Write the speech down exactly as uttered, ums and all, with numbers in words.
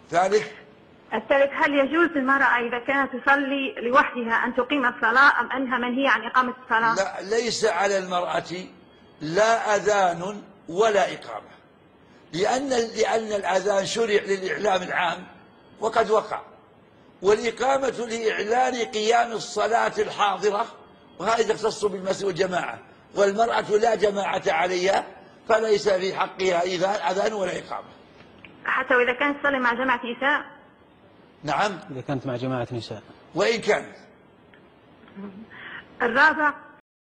ثالث الثالث، هل يجوز للمرأة إذا كانت تصلي لوحدها أن تقيم الصلاة أم أنها منهية عن إقامة الصلاة؟ لا، ليس على المرأة لا أذان ولا إقامة، لأن لأن الأذان شرع للإعلام العام وقد وقع، والإقامة لإعلان قيام الصلاة الحاضرة، وهذا يختص بالمسجد والجماعة، والمرأة لا جماعة عليها فليس في حقها أذان ولا إقامة. حتى وإذا كانت تصلي مع جماعة نساء؟ نعم، إذا كانت مع جماعة نساء وإن كانت. الرابع،